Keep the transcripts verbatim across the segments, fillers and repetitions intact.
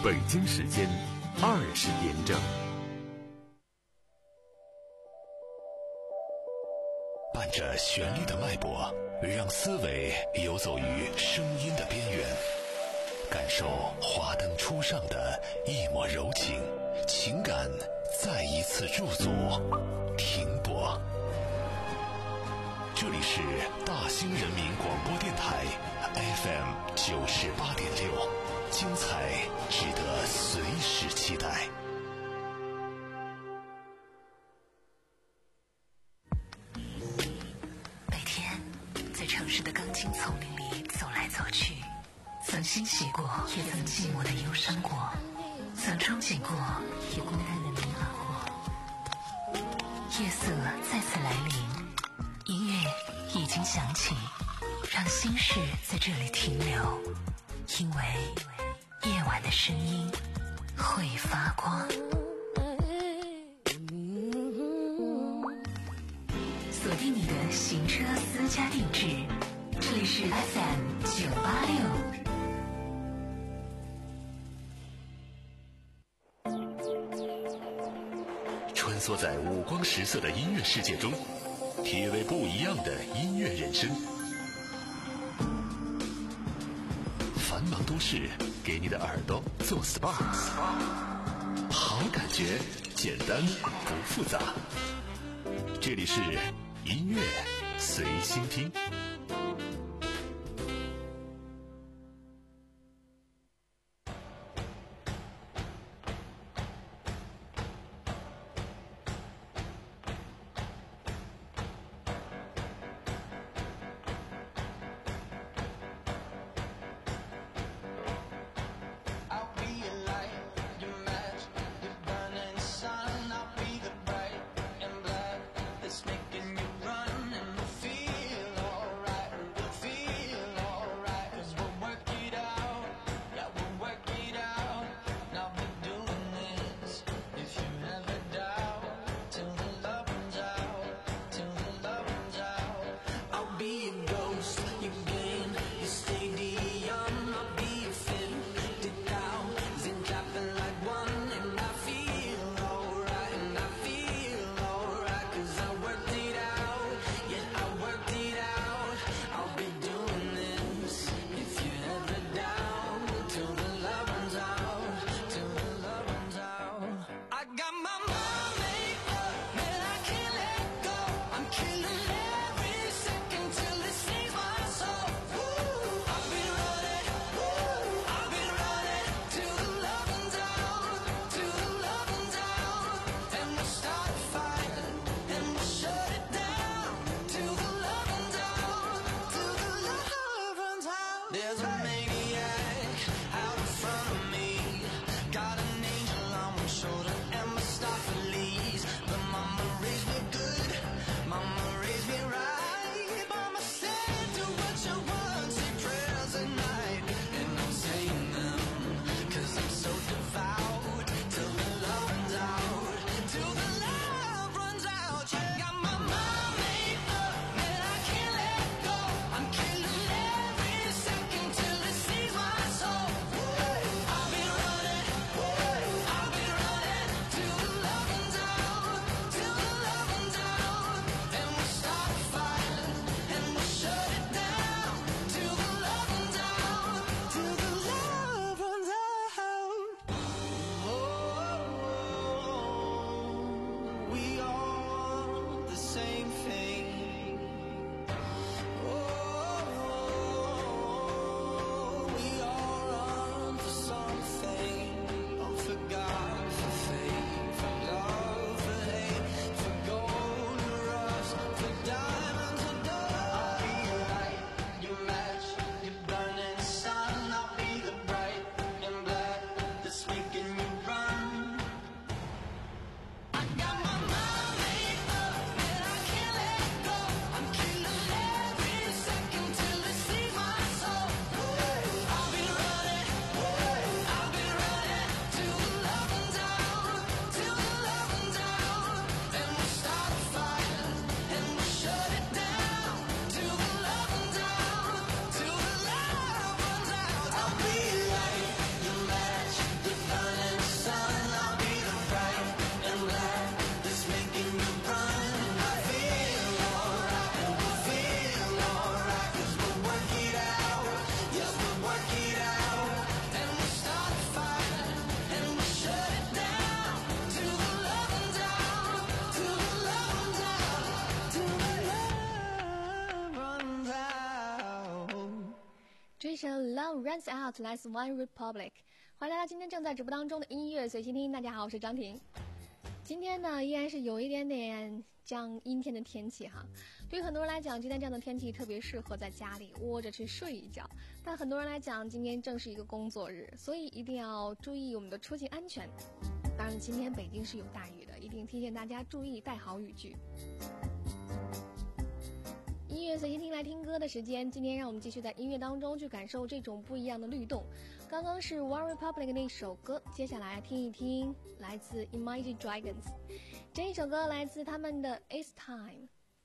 北京时间二十点整。 伴着旋律的脉搏，让思维游走于声音的边缘，感受华灯初上的一抹柔情，情感再一次驻足停泊。这里是大兴人民广播电台 F M 九十八点六，精彩值得随时期待。 每天在城市的钢筋丛林里走来走去，曾欣喜过，也曾寂寞的忧伤过，曾憧憬过，也孤单的迷茫过。夜色再次来临，音乐已经响起，让心事在这里停留，因为夜晚的声音会发光。锁定你的行车私家定制，这里是 F M 九八六。 穿梭在五光十色的音乐世界中，体味不一样的音乐人生。繁忙都市给你的耳朵做 S P A， 好感觉简单不复杂。这里是音乐随心听。 Till it sees my soul. Love Runs Out 来自 One Republic。 欢迎来到今天正在直播当中的音乐随心听。大家好，我是张婷。今天呢依然是有一点点像阴天的天气哈，对于很多人来讲，今天这样的天气特别适合在家里窝着去睡一觉，但很多人来讲，今天正是一个工作日，所以一定要注意我们的出行安全。当然今天北京是有大雨的，一定提醒大家注意带好雨具。音乐随心听，来听歌的时间，今天让我们继续在音乐当中去感受这种不一样的律动。刚刚是 One Republic 那首歌，接下来听一听来自 Imagine Dragons， 这一首歌来自他们的 It's Time。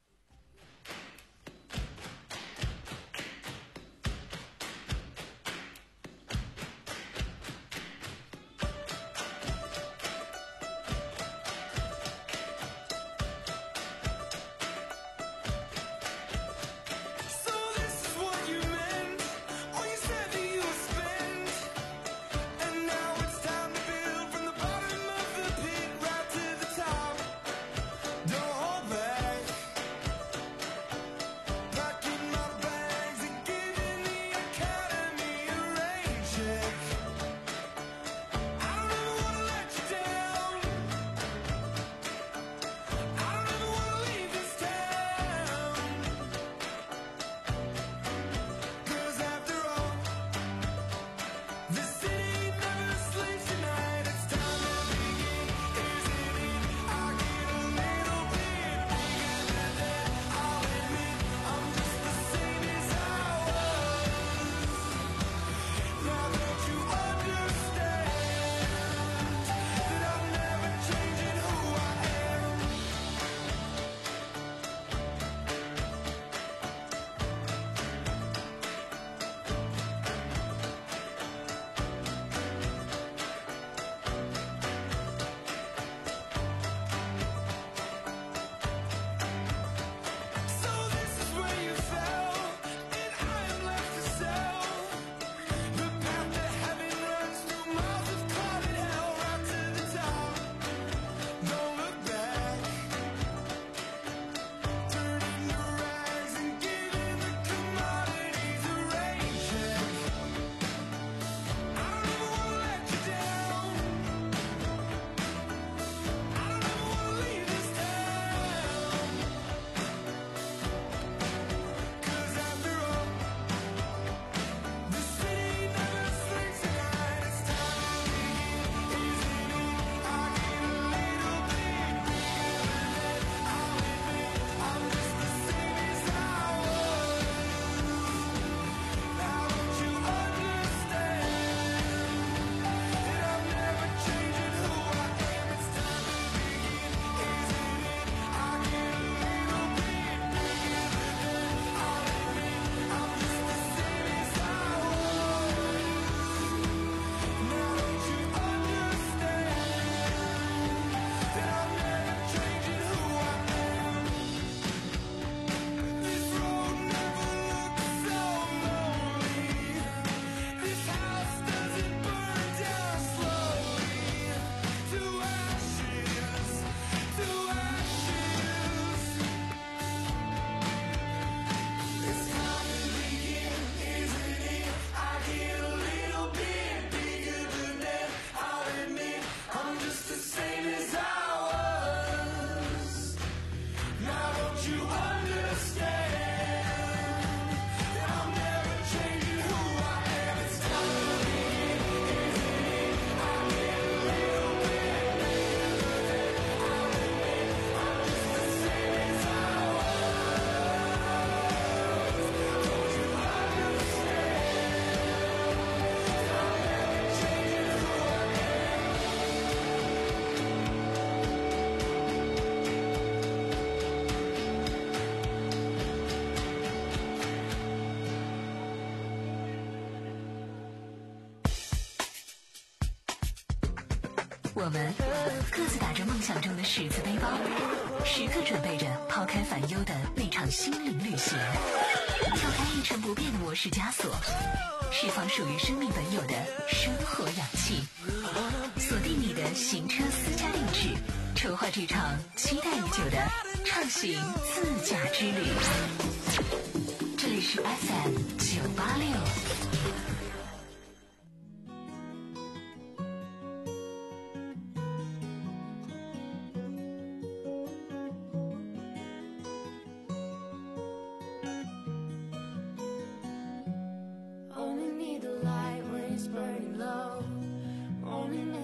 我们各自打着梦想中的十字背包，时刻准备着抛开烦忧的那场心灵旅行，跳开一成不变的模式枷锁，释放属于生命本有的生活氧气，锁定你的行车私家定制，筹划这场期待已久的畅行自驾之旅。这里是 F M 九八六。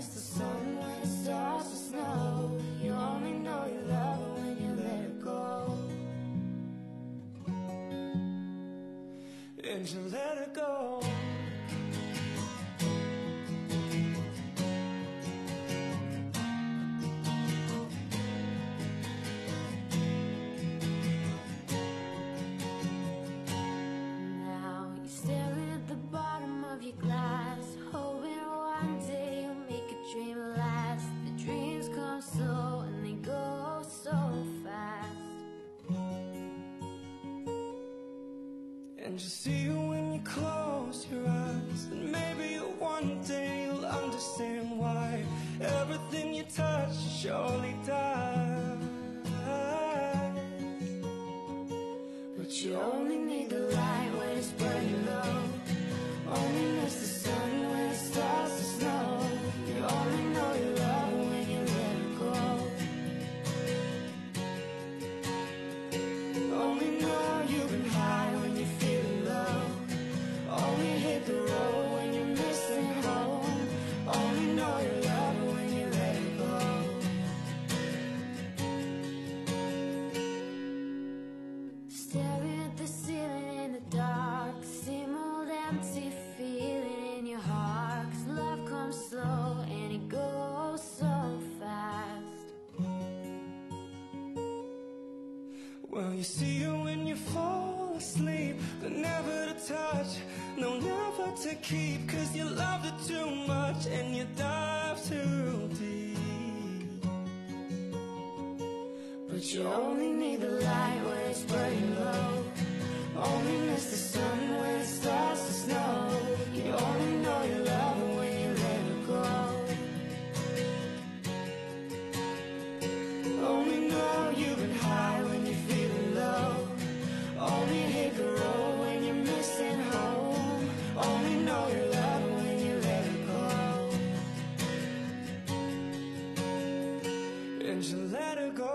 miss the sun when it starts to snow. You only know you love it when you let it go. And you let it go. And you see it when you close your eyes. And maybe one day you'll understand why everything you touch surely dies. But you only need the light when it's burning low. Only miss the sun when it starts to snow. You only know you love it when you let it go. Only know you've been high when you're feeling low. Only hit the road when you're missing home. Only know you love it when you let it go. Staring at the ceiling in the dark, same old empty feeling in your heart. 'Cause love comes slow and it goes so fast. Well, you see it when you fall asleep, but never to touch, no, never to keep. 'Cause you loved it too much and you dive too deep. But you only need the light when it's burning low. Only miss the sun when it starts to snow. You only know you love it when you let it go. Only know you've been high when you're feeling low. Only hate the road when you're missing home. Only know you love it when you let it go. And you let it go.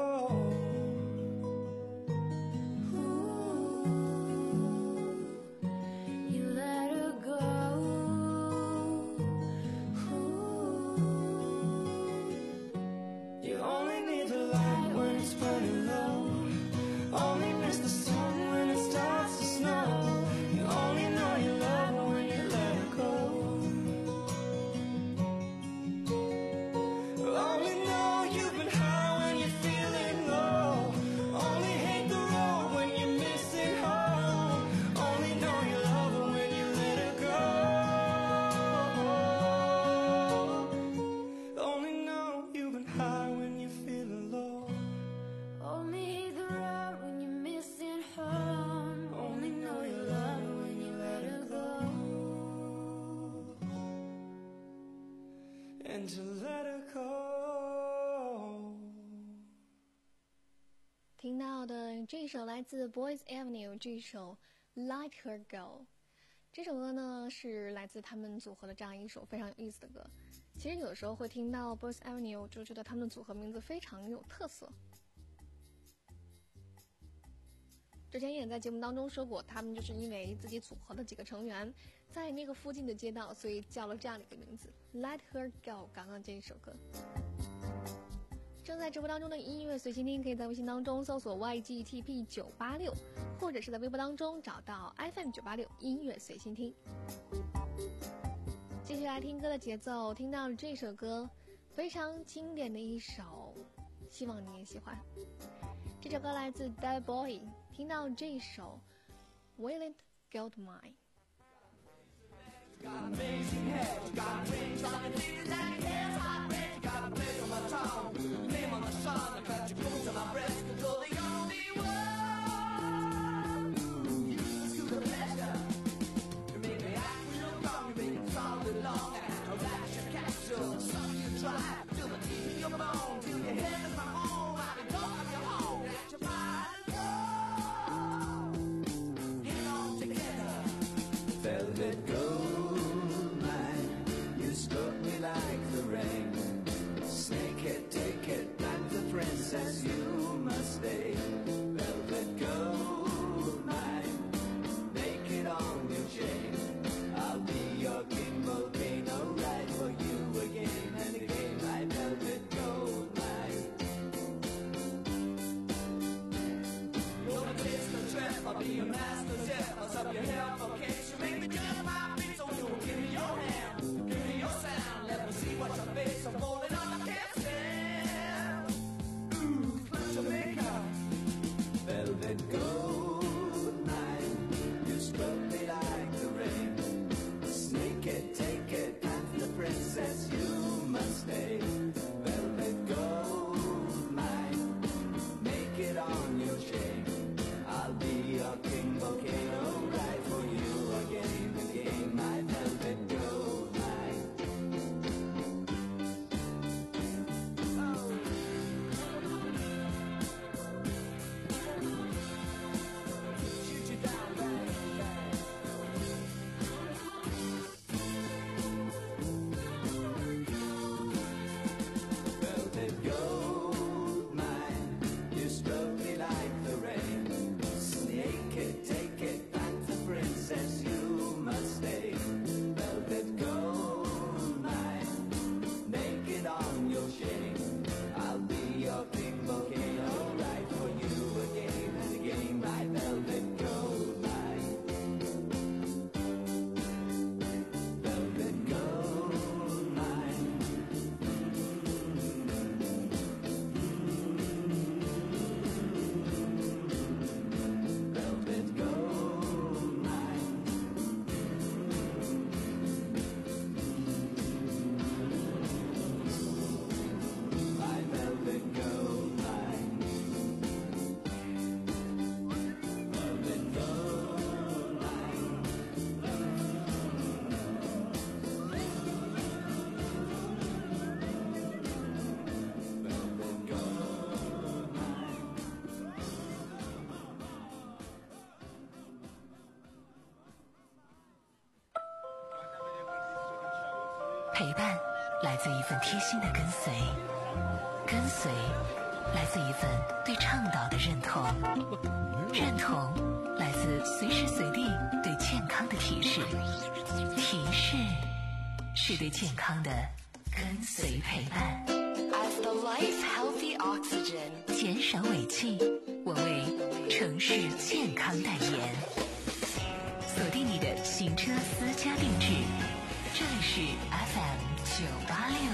And to let it go. 听到的这首来自 Boys Avenue 这首 Let Her Go， 这首歌呢是来自他们组合的这样一首非常有意思的歌。其实有时候会听到 Boys Avenue 就觉得他们的组合名字非常有特色。之前也在节目当中说过，他们就是因为自己组合的几个成员在那个附近的街道，所以叫了这样的一个名字 Let Her Go。 刚刚这一首歌正在直播当中的音乐随心听，可以在微信当中搜索 Y G T P 九八六， 或者是在微博当中找到 F M 九八六音乐随心听。继续来听歌的节奏，听到这首歌非常经典的一首，希望你也喜欢。这首歌来自 Dead Boy， 听到这首 Will It Go To Mine。 Got amazing hair, got rings on your knees and hair's hot red. You got a place on my tongue, name on the sun. I got your clothes on my breast, cause you're the only one. To the pleasure, you make me act real wrong. You make it solid long, and I rash your capsule. Suck you dry, till the teeth in your bone, till your head is my home. I be talking your home, at your fire and go. Hang on together, velvet gold mine. 陪伴来自一份贴心的跟随，跟随来自一份对倡导的认同，认同来自随时随地对健康的提示，提示是对健康的跟随陪伴。 As the life healthy oxygen， 减少尾气，我为城市健康代言。锁定你的行车私家定制，这里是 F M 九八六。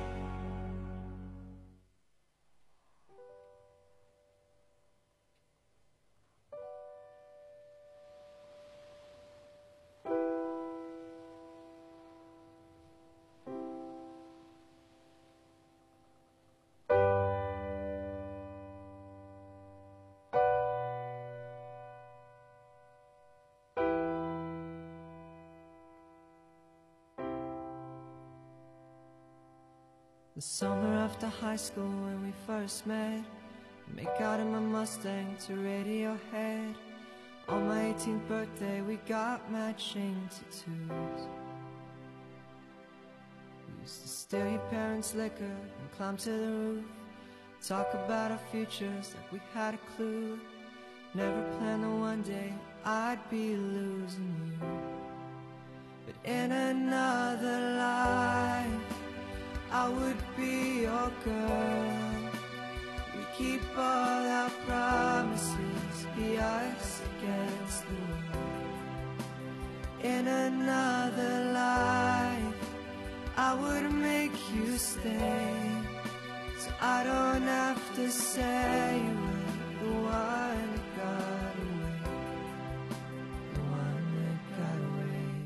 The summer after high school when we first met, make out in my Mustang to Radiohead. On my eighteenth birthday we got matching tattoos. We used to steal your parents' liquor and climb to the roof, talk about our futures like we had a clue. Never planned that one day I'd be losing you. But in another life I would be your girl. We keep all our promises, be us against the world. In another life I would make you stay, so I don't have to say you were the one that got away, the one that got away.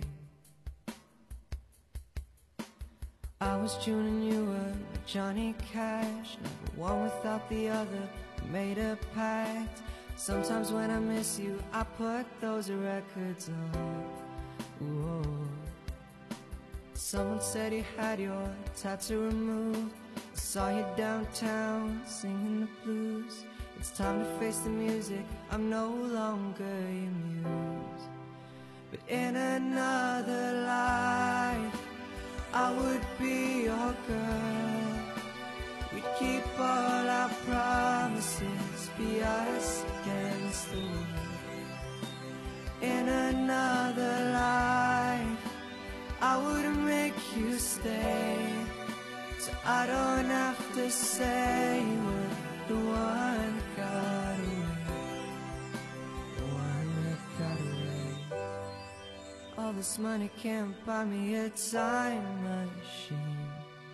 I was June and you were Johnny Cash, never one without the other, we made a pact. Sometimes when I miss you, I put those records on. Whoa. Someone said you had your tattoo removed. I saw you downtown singing the blues. It's time to face the music, I'm no longer your muse. But in another life I would be your girl. We'd keep all our promises, be us against the world. In another life I would make you stay, so I don't have to say you were the one that got away, the one that got away. All this money can't buy me a time machine,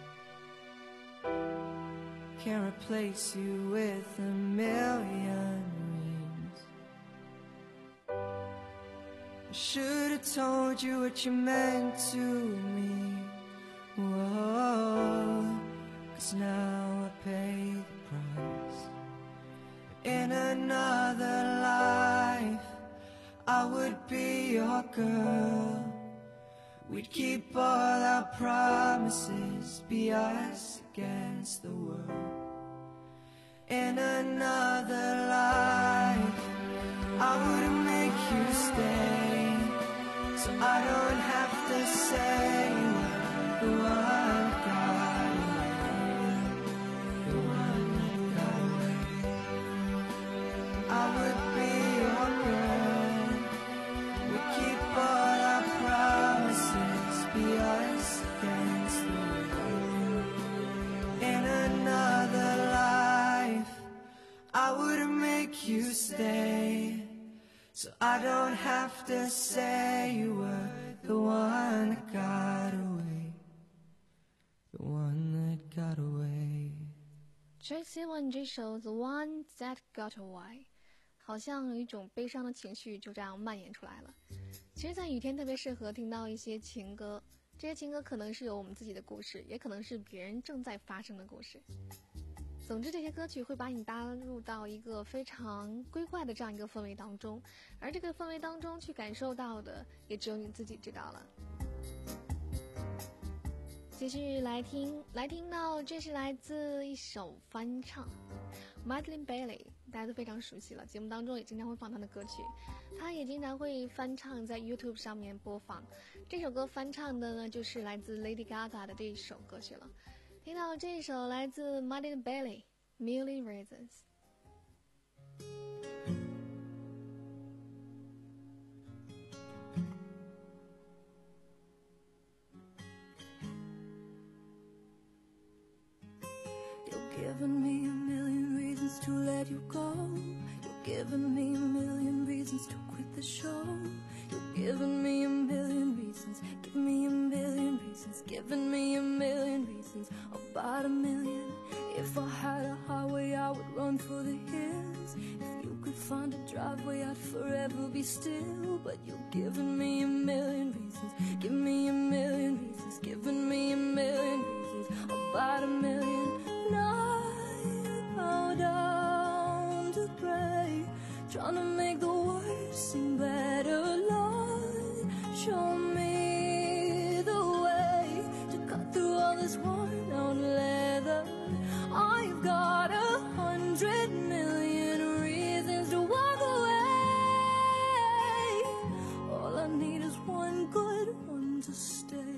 can't replace you with a million rings. I should've told you what you meant to me. Whoa, 'cause now I pay the price. In another life I would be your girl. We'd keep all our promises, be us against the world. In another life I would make you stay, so I don't have to say you were the one that got away, the one that got away. I would be your girl. We keep all our promises, be us against the world. In another life I would make you stay, so I don't have to say you were the one that got away, the one that got away. Tracy Evan 这首 The One That Got Away 好像有一种悲伤的情绪就这样蔓延出来了。其实在雨天特别适合听到一些情歌，这些情歌可能是有我们自己的故事，也可能是别人正在发生的故事。总之这些歌曲会把你搭入到一个非常规划的这样一个氛围当中，而这个氛围当中去感受到的也只有你自己知道了。继续来听来听到这是来自一首翻唱 Madeline Bailey 大家都非常熟悉了，节目当中也经常会放他的歌曲，他也经常会翻唱在 YouTube 上面播放。这首歌翻唱的呢，就是来自 Lady Gaga 的这一首歌曲了。听到这一首来自 Muddy and Bailey Million Reasons。 Giving me a million reasons to let you go. You're giving me a million reasons to quit the show. You're giving me a million reasons. Give me a million reasons. Giving me a million reasons. About a million. If I had a highway, I would run for the hills. If you could find a driveway, I'd forever be still. But you're giving me a million reasons. Give me a million reasons. Giving me a million reasons. About a million. Bow down to pray, trying to make the worst seem better. Lord, show me the way to cut through all this worn out leather. I've got a hundred million reasons to walk away. All I need is one good one to stay.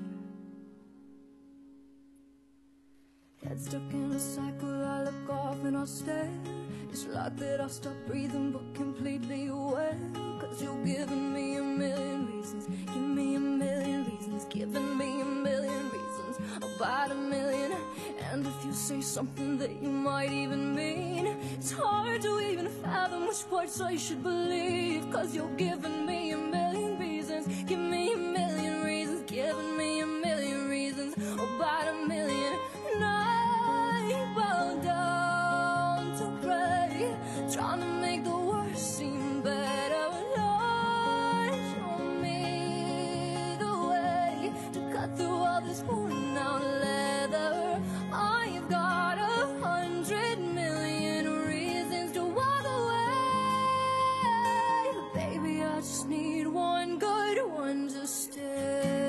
Head stuck in a cycle, I look off and I stare. It's like that I stop breathing but completely aware. Cause you're giving me a million reasons. Give me a million reasons. Giving me a million reasons. About a million. And if you say something that you might even mean, it's hard to even fathom which parts I should believe. Cause you're giving me a million reasons. Give me a million reasons. Giving me a million reasons. About a million. And I bow down to pray, trying to make the worst seem better. Lord, show me the way to cut through all this worn out leather. I've got a hundred million reasons to walk away. But baby, I just need one good one to stay.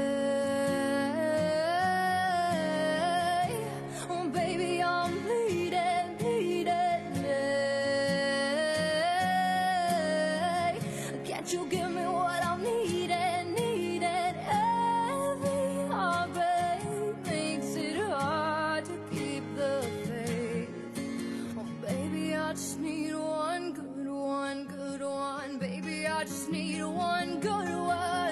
Baby, I'm bleeding, bleeding, yeah. Can't you give me what I'm needing, needing? Every heartbreak makes it hard to keep the faith. Oh, baby, I just need one good one, good one. Baby, I just need one good one.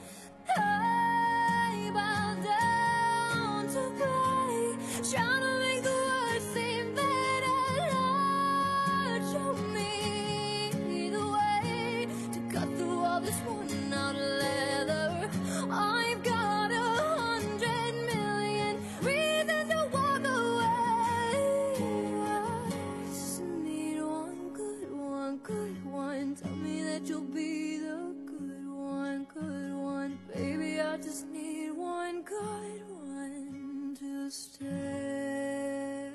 I bow down to pray, trying to make the world seem better. Lord, show me the way to cut through all this worn out leather. I've got a hundred million reasons to walk away. I just need one good one, good one. Tell me that you'll be the good one, good one. Baby, I just need one good one to stay.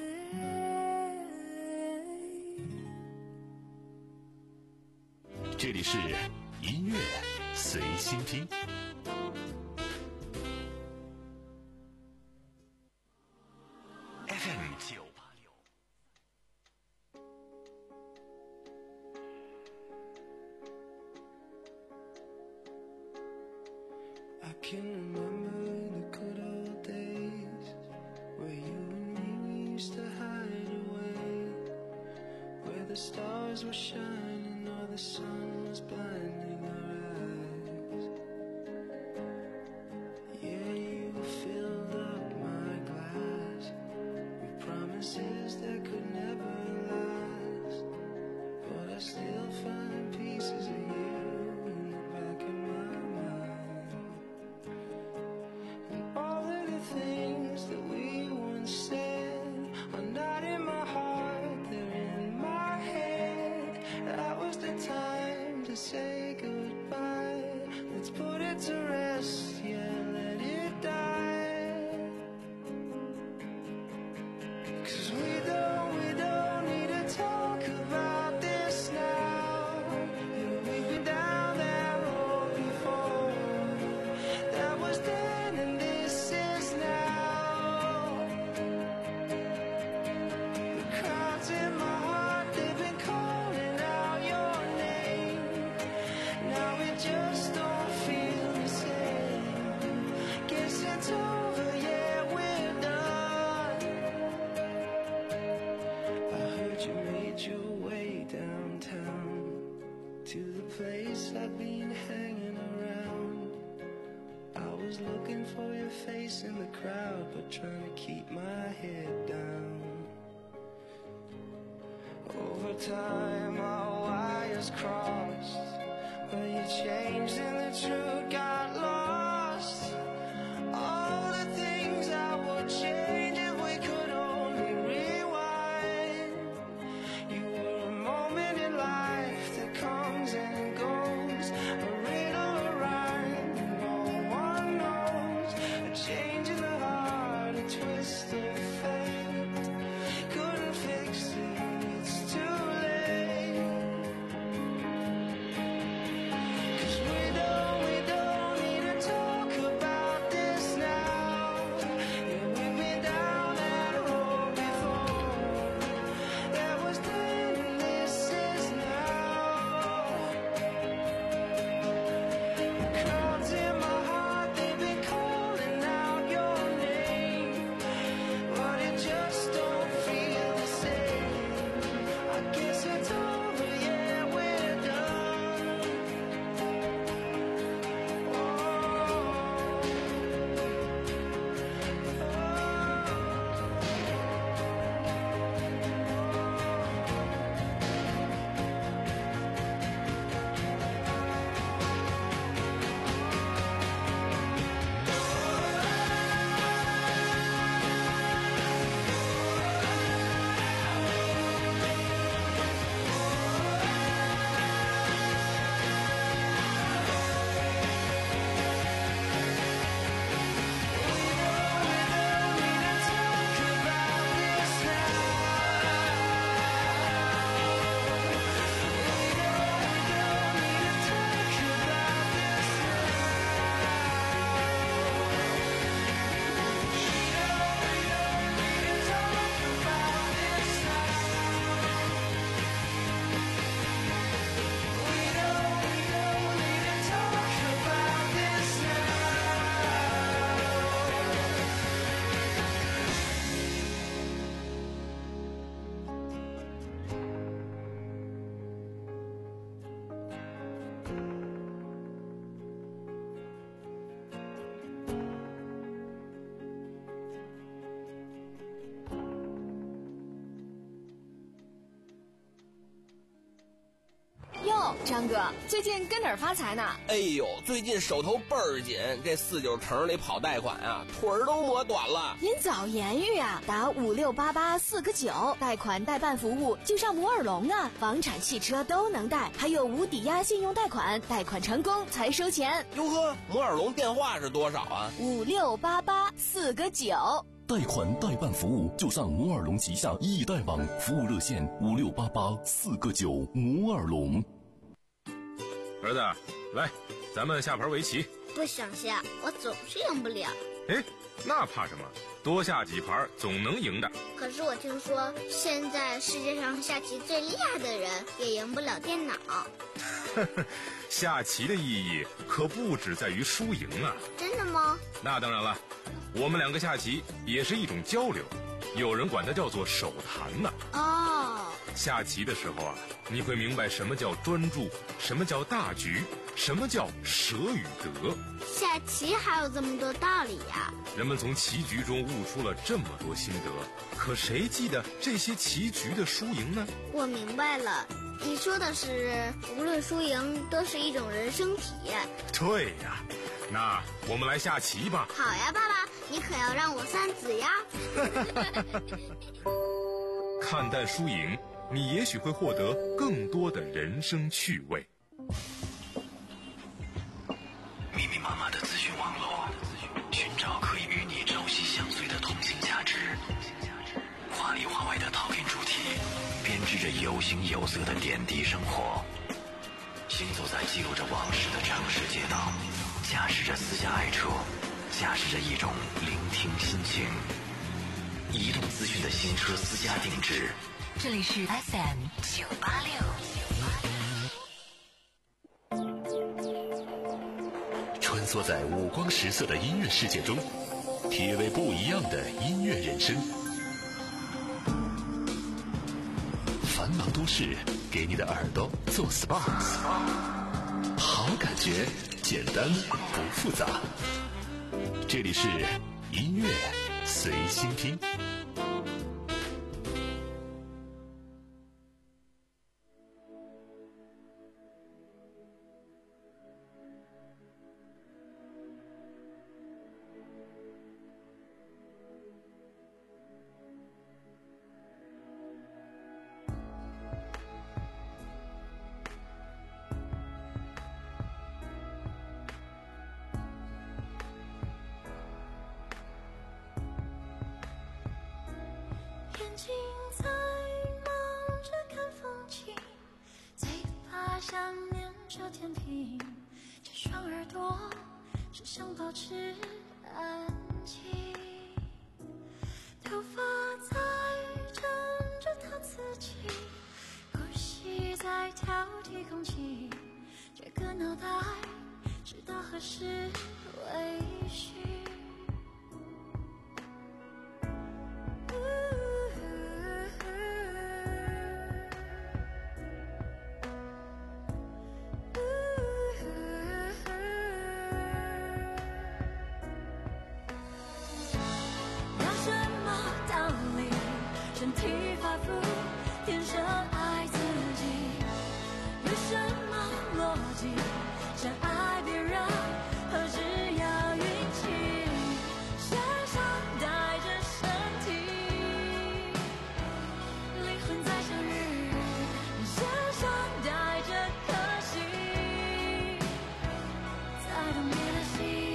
这里是音乐随心听。F M 九八六。 I can remember the good old days where you and me we used to hide away, where the stars were shining, all the sun was blinding our eyes. Yeah, you filled up my glass with promises that could never last, but I still find pieces of you in the back of my mind. And all of the things that we once said are not in my heart, they're in my head. That was the time to say goodbye. Let's put it to rest, yeah, let it die. Cause we don't, we don't need to talk about this now. Yeah, we've been down that road before. That was then and this is now. The crowds in my heart, they always looking for your face in the crowd, but trying to keep my head down. Over time our wires crossed, but you changed and the truth got lost. All the things I would change if we could only rewind. You were a moment in life that comes and goes, a riddle, a rhyme that no one knows, a change in the heart, a twist of fate. Couldn't fix it, it's too late. 'Cause we don't, we don't need to talk about this now. Yeah, we've been down that road before. There was then and this is now. The crowds in my heart, they've been calling out your name, but it just don't feel the same. I guess it's over, yeah, we're done. Oh, oh. 哟，张哥，最近跟哪儿发财呢？ 哎呦，最近手头倍儿紧，这四九城里跑贷款啊，腿儿都磨短了。 您早言语啊，打五六八八四个九，贷款代办服务就上摩尔龙啊，房产、汽车都能贷，还有无抵押信用贷款，贷款成功才收钱。 哟呵，摩尔龙电话是多少啊？ 五六八八四个九。 贷款代办服务就上摩尔龙旗下易贷网，服务热线五六八八四个九。摩尔龙。 儿子，来，咱们下盘围棋。 不想下，我总是赢不了。 哎，那怕什么？多下几盘总能赢的。 可是我听说，现在世界上下棋最厉害的人也赢不了电脑。 下棋的意义可不只在于输赢啊！ 真的吗？ 那当然了，我们两个下棋也是一种交流，有人管它叫做手谈呢。 哦， 下棋的时候啊，你会明白什么叫专注，什么叫大局，什么叫舍与得。 下棋还有这么多道理呀！ 人们从棋局中悟出了这么多心得，可谁记得这些棋局的输赢呢？ 我明白了，你说的是无论输赢都是一种人生体验。 对呀，那我们来下棋吧。 好呀，爸爸，你可要让我三子呀。 看淡输赢，你也许会获得更多的人生趣味。 密密麻麻的资讯网络，寻找可以与你朝夕相随的通信价值。华里华外的讨论主题，编织着有形有色的点滴生活。行走在记录着往事的城市街道，驾驶着私家爱车，驾驶着一种聆听心情。移动资讯的新车私家定制。 这里是 F M 九八六。 穿梭在五光十色的音乐世界中，体味不一样的音乐人生。繁忙都市给你的耳朵做 S P A， 好感觉简单不复杂。 这里是音乐随心听。 眼睛在忙着看风景，嘴巴想念着甜品，这双耳朵只想保持安静，头发在枕着他自己，呼吸在挑剔空气，这个脑袋知道何时微醺。身体发肤，天生爱自己，有什么逻辑？想爱别人，何时要运气？身上带着身体，灵魂在相遇，身上带着颗心，才懂别的心。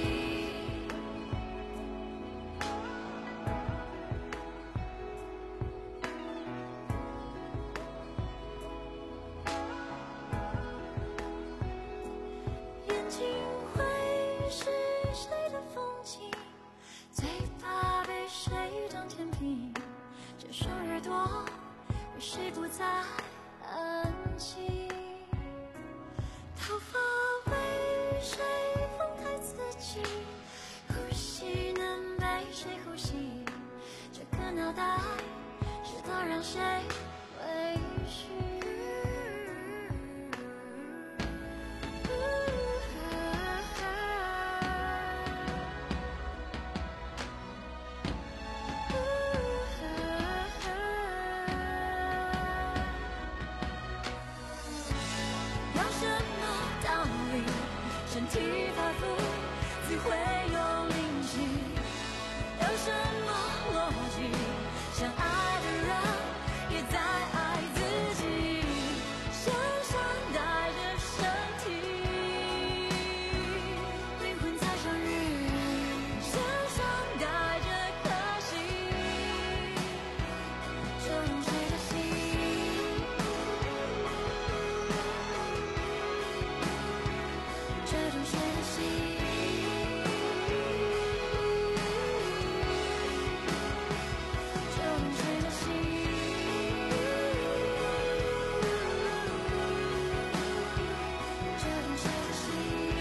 谁不再安静？头发为谁分开自己？呼吸能被谁呼吸？这个脑袋知道让谁微醺。身体发肤，自会有灵气，有什么逻辑？想爱的人也在爱自己，身上带着身体，灵魂在相遇，身上带着颗心，就用谁的心？这种谁的心？这种谁的心？这种谁的心？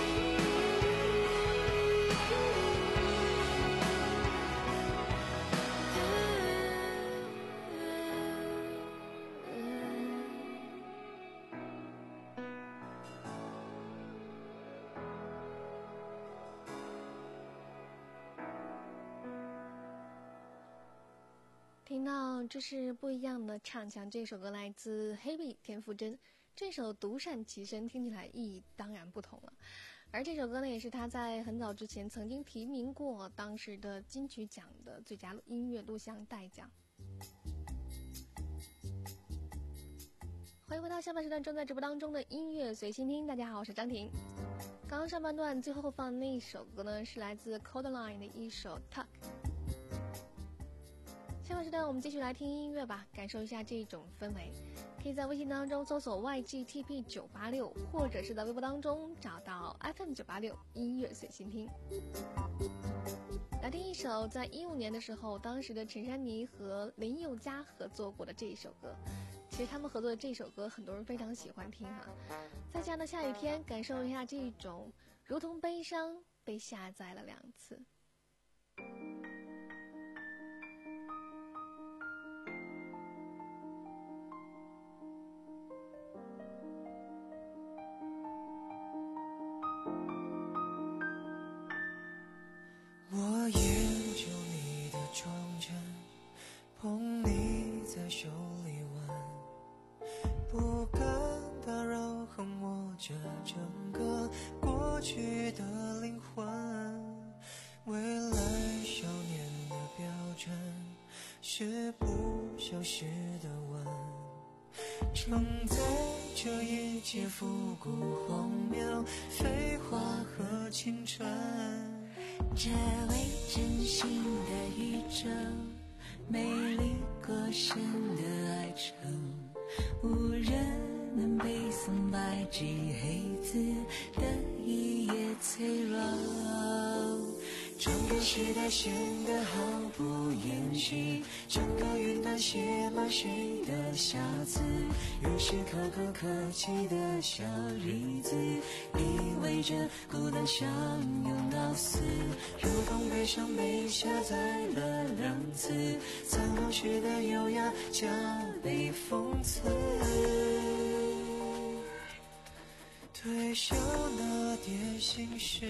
听到这是不一样的唱腔，这首歌来自 Hebe 田馥甄，这首独善其身听起来意义当然不同了。而这首歌呢，也是他在很早之前曾经提名过当时的金曲奖的最佳音乐录像带奖。欢迎回到下半时段正在直播当中的音乐随心听，大家好，我是张婷。刚刚上半段最后放的那一首歌呢，是来自 Codeline 的一首 Tuck。下半时段我们继续来听音乐吧，感受一下这种氛围。可以在微信当中搜索 Y G T P 九八六，或者是在微博当中找到 F M 九八六音乐随心听。来听一首在一五年的时候，当时的陈珊妮和林宥嘉合作过的这一首歌。其实他们合作的这首歌，很多人非常喜欢听哈。在这样的下雨天，感受一下这种如同悲伤被下载了两次。 去的灵魂，未来少年的标准是不消失的吻，承载这一切复古荒谬废话和青春。 这为真心的宇宙，美丽过深的哀愁，无人能背诵白纸黑字的一页脆弱。 整个时代显得毫不掩饰，整个云端写满谁的瑕疵，有时可歌可泣的小日子，意味着孤单相拥到死，如同悲伤被下载了两次，苍老时的优雅加倍讽刺，推销那点心事。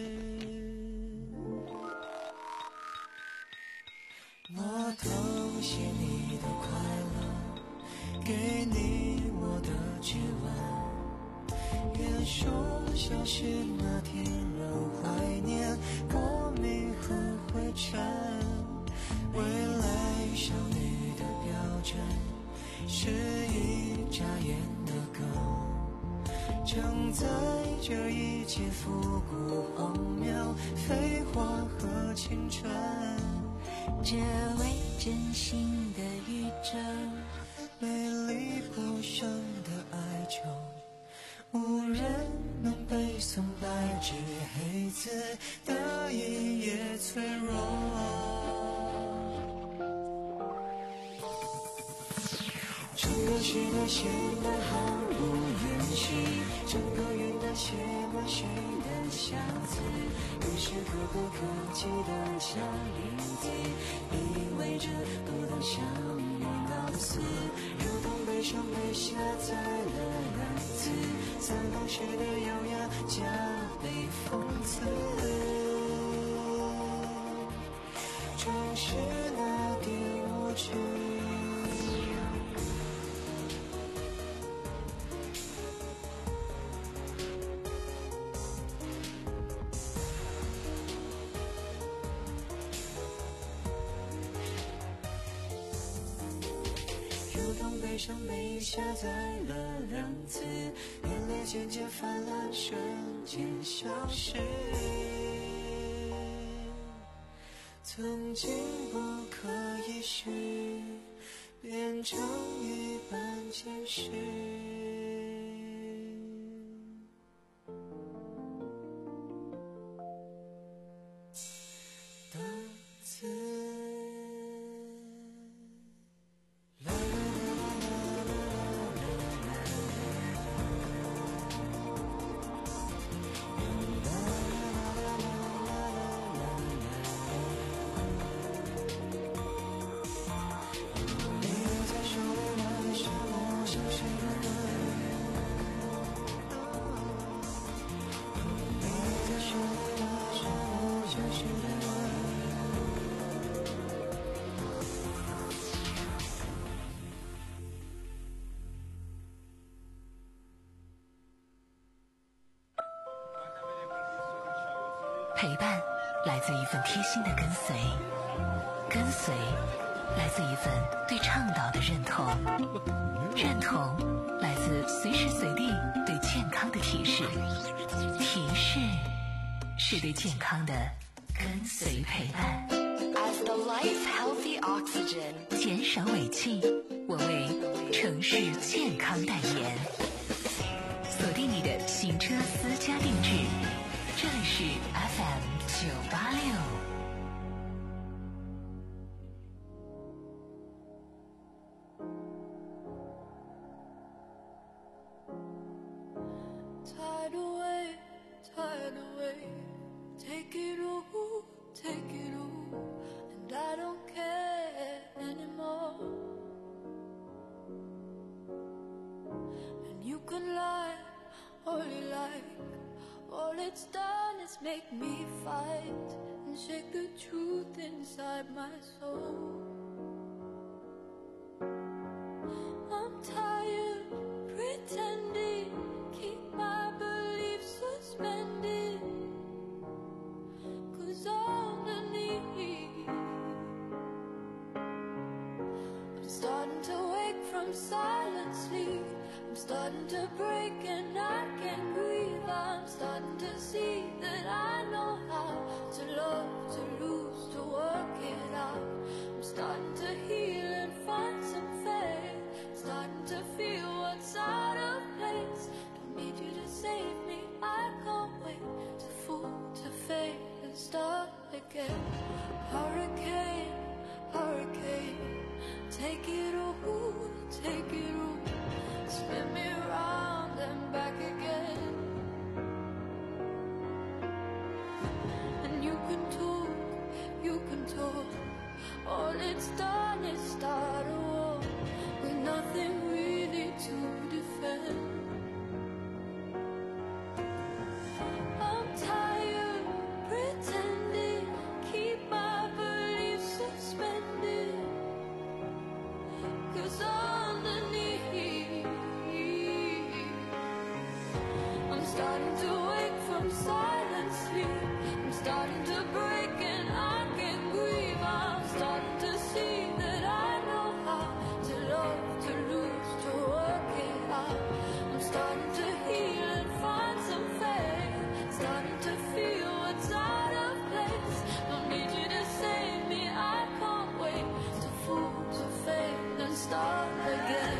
我偷写你的快乐，给你我的指纹，愿说消失那天仍怀念过敏和灰尘，未来少女的标准是一眨眼的梗，承载着一切复古荒谬废话和青春。 这为真心的宇宙， 美丽不胜的哀愁，无人能背诵白纸黑字的一页脆弱。整个时代显得毫不掩饰，整个云端写满谁的瑕疵，有时可歌可泣的小日子，意味着孤单相拥到死，如同悲伤被下载了两次，散落时的优雅加倍讽刺，正是那点无知。悲伤被下载了两次，眼泪渐渐泛滥，瞬间消失。曾经不可一世，变成一般见识。 陪伴来自一份贴心的跟随，跟随来自一份对倡导的认同，认同来自随时随地对健康的提示，提示是对健康的跟随陪伴。 As the life healthy oxygen， 减少尾气，我为城市健康代言。锁定你的行车私家定制，这里是 F M 九八六。 Tide away, tide away, take it all, take it all, and I don't care anymore. And you can lie all you like, all it's done is make me fight and shake the truth inside my soul. I'm tired pretending, keep my beliefs suspended. silent sleep. I'm starting to break and I can't breathe. I'm starting to see that I know how to love, to lose, to work it out. I'm starting to heal and find some faith. Starting to feel what's out of place. Don't need you to save me, I can't wait to fall, to fade and start again. Hurricane, hurricane, take it all, take it all. Spin me round and back again. And you can talk, you can talk. All it's done is start a war with nothing really to defend. I'm tired pretending, keep my beliefs suspended. Cause underneath I'm starting to wake from silent sleep. I'm starting to break and I can't grieve. I'm starting to see that I know how to love, to lose, to work it out. I'm starting to heal and find some faith. Starting to feel what's out of place. Don't need you to save me, I can't wait to fall, to fade and start again.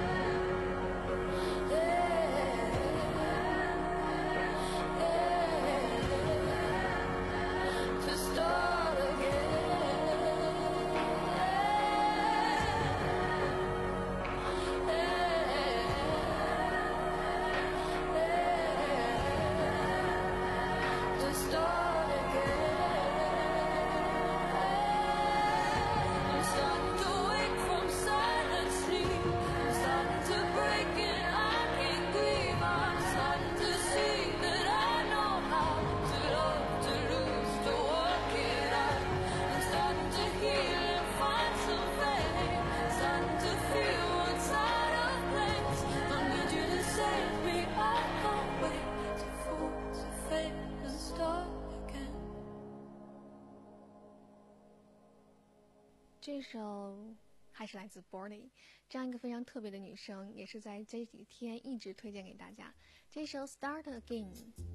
这首还是来自 Bordy， 这样一个非常特别的女生，也是在这几天一直推荐给大家。这首 Start Again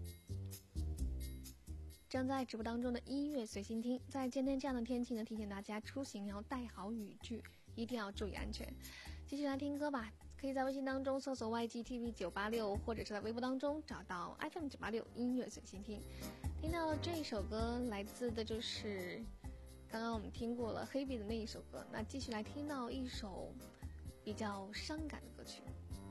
正在直播当中的音乐随心听，在今天这样的天气呢，提醒大家出行要带好雨具，一定要注意安全。继续来听歌吧，可以在微信当中搜索 Y G T V 九八六，或者是在微博当中找到 F M 九八六音乐随心听。听到这一首歌来自的就是刚刚我们听过了黑碧的那一首歌，那继续来听到一首比较伤感的歌曲，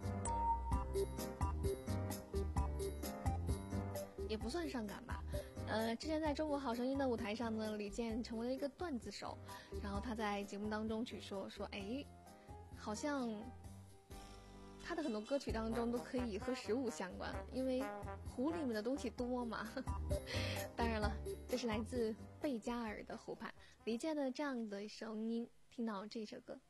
也不算伤感吧。呃，之前在中国好声音的舞台上呢，李健成为了一个段子手，然后他在节目当中去说说，哎，好像他的很多歌曲当中都可以和食物相关，因为湖里面的东西多嘛。当然了，这是来自贝加尔的湖畔，李健的这样的声音，听到这首歌。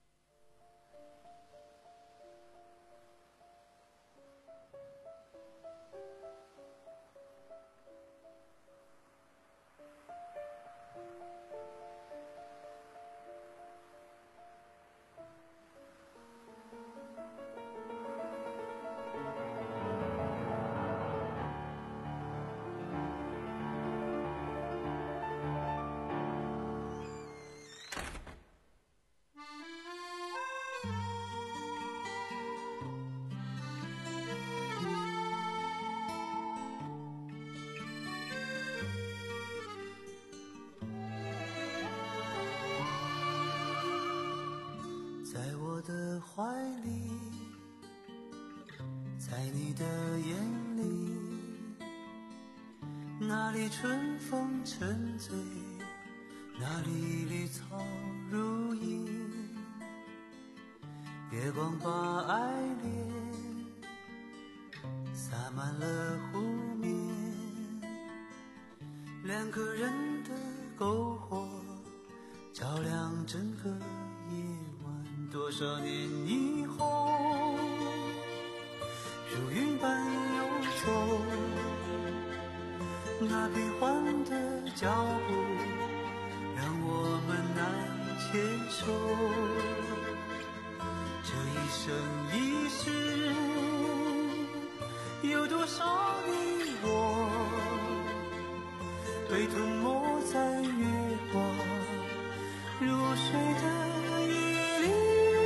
怀里，在你的眼里，那里春风沉醉，那里绿草如茵，月光把爱恋洒满了湖面，两个人的篝火照亮整个夜晚。多少年以后，如云般游走，那变幻的脚步让我们难牵手。这一生一世，有多少你我被吞没在月光入睡的夜里。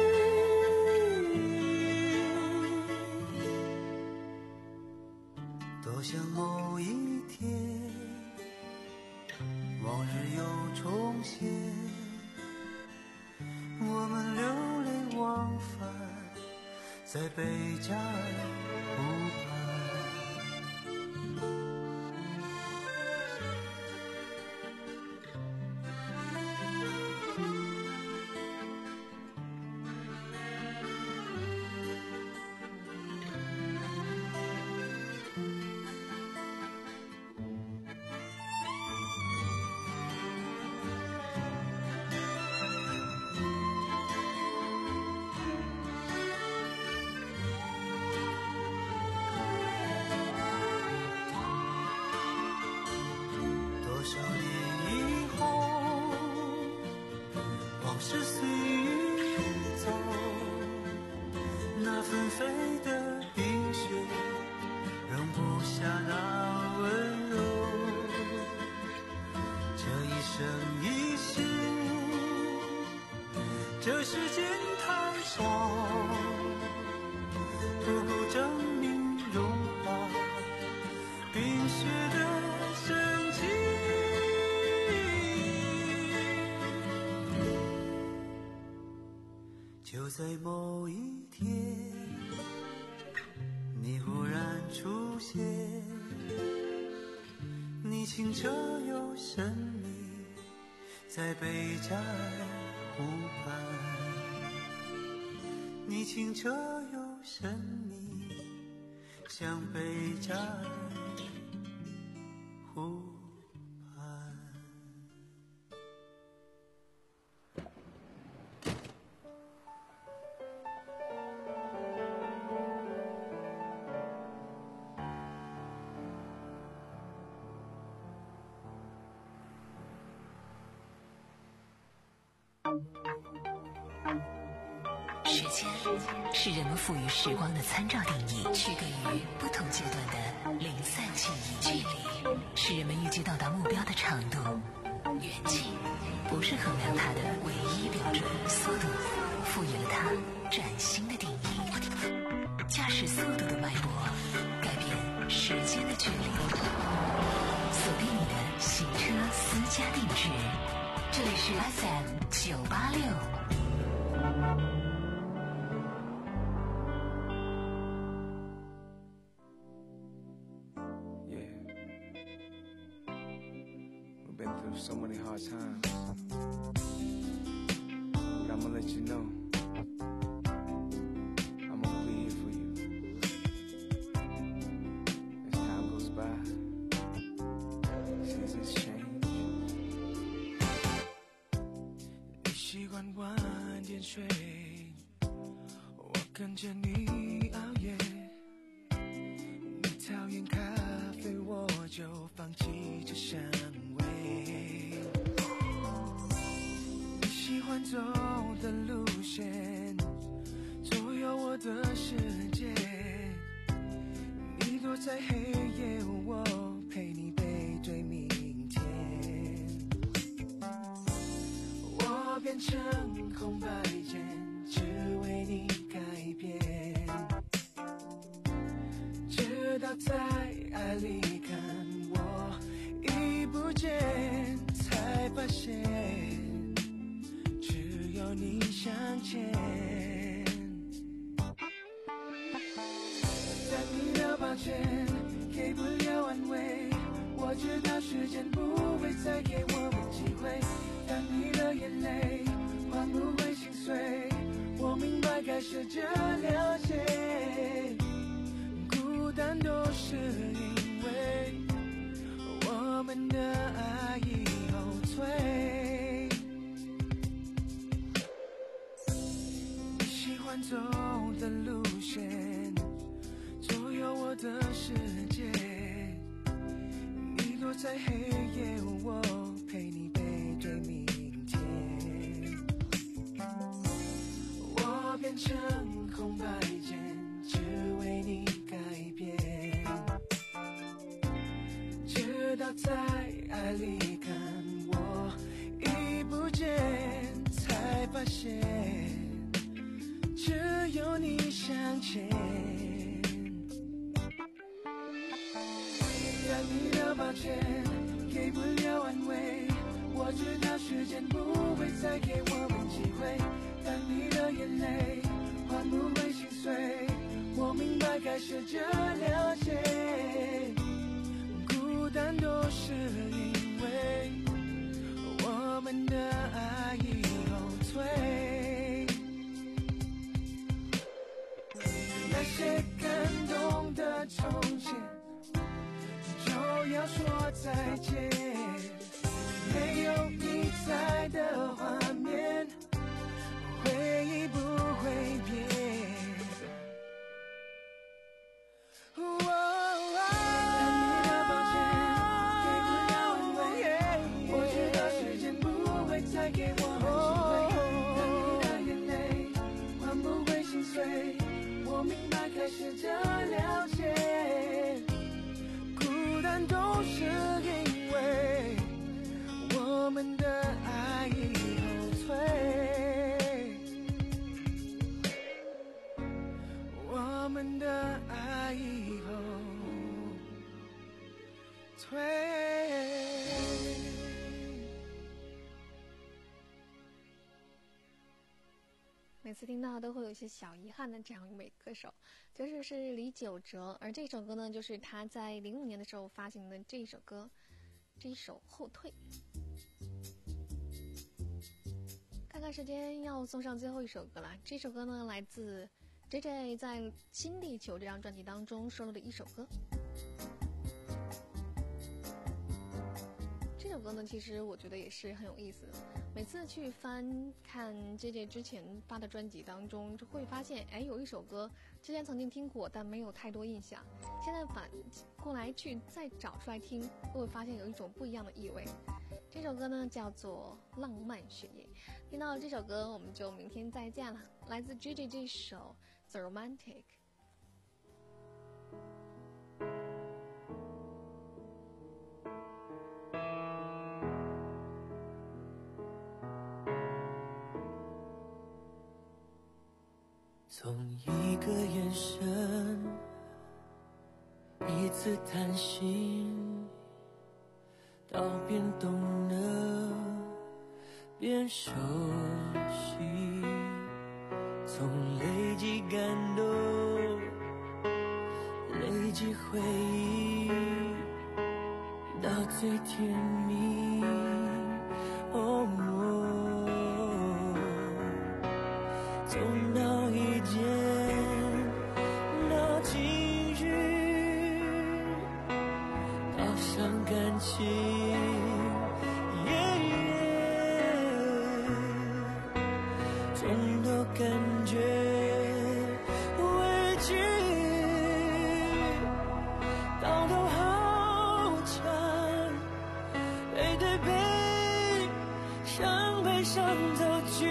多想某一天往日又重现，我们流连忘返在贝加尔湖畔。是岁月走，那纷飞的冰雪容不下那温柔。这一生一世，这世间太少，不够证明融化冰雪的神奇。就在某一天，你忽然出现，你清澈又神秘，在贝加尔湖畔。你清澈又神秘，像贝加尔湖畔。 时间是人们赋予时光的参照定义，区隔于不同阶段的零散记忆。距离是人们预计到达目标的长度，远近不是衡量它的唯一标准。速度赋予了它崭新的定义。驾驶速度的脉搏改变时间的距离。锁定你的行车私家定制，这里是 F M 九八六。 So many hard times, but I'm gonna let you know I'm gonna be here for you. As time goes by, seasons change. 你习惯晚点睡，我跟着你熬夜。你讨厌咖啡，我就放弃这香味。你喜欢走的路线左右我的世界，你躲在黑夜，我陪你背对明天。我变成空白键，只为你改变，直到在爱里看我已不见，才发现只有你向前。但你的抱歉给不了安慰，我知道时间不会再给我们机会。当你的眼泪换不回心碎，我明白该试着了解，孤单都是因为我们的爱已后退。你喜欢走的路线左右我的世界，你躲在黑夜，我陪你背对明天。我变成空渐才发现，只有你向前。当你的抱歉给不了安慰，我知道时间不会再给我们机会。当你的眼泪换不回心碎，我明白该试着了解。孤单都是因为我们的爱已后退。那些感动的从前就要说再见，没有你在的画面，回忆不会变。我明白开始着了解，孤单都是因为我们的爱已后退，我们的爱已后退。 每次听到都会有一些小遗憾的这样一位歌手，就是是李玖哲，而这首歌呢，就是他在零五年的时候发行的这一首歌，这一首《后退》。看看时间，要送上最后一首歌了。这首歌呢，来自 J J 在《新地球》这张专辑当中收录的一首歌。这首歌呢，其实我觉得也是很有意思的。每次去翻看 J J 之前发的专辑当中，就会发现，哎，有一首歌之前曾经听过，但没有太多印象。现在反过来去再找出来听，都会发现有一种不一样的意味。这首歌呢叫做《浪漫雪夜》。听到这首歌，我们就明天再见了。来自 J J 这首《The Romantic》。 从一个眼神，一次谈心，到变懂了，变熟悉，从累积感动，累积回忆，到最甜蜜。哦，从那一见到今日，到伤感情，yeah, yeah, 总都感觉委屈，到头好强，背对背，向悲伤走去。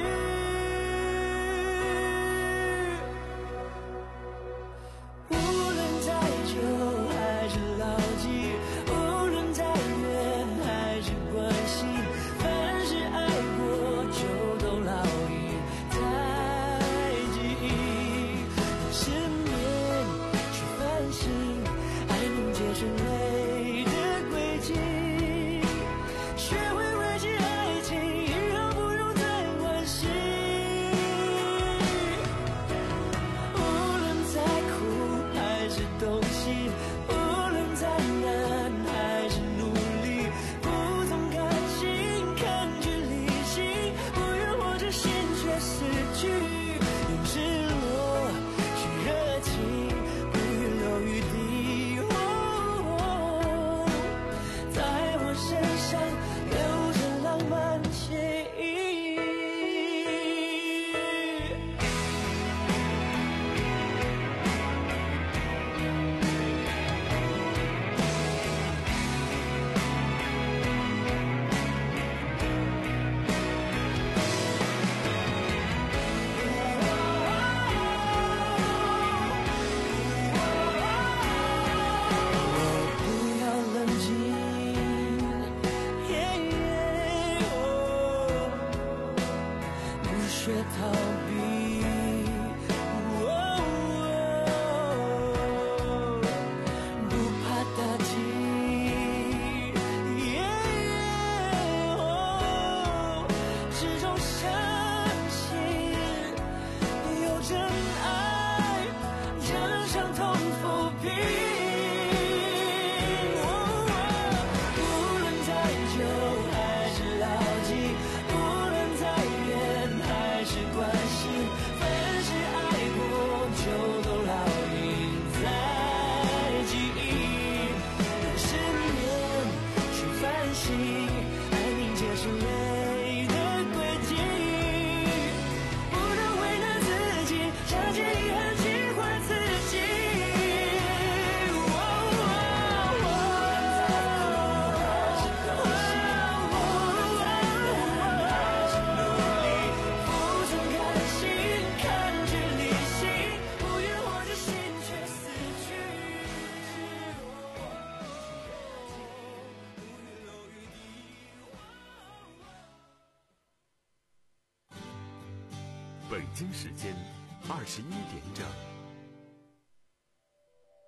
学会维系爱情，以后不用再关心。 却逃避。 北京时间二十一点整。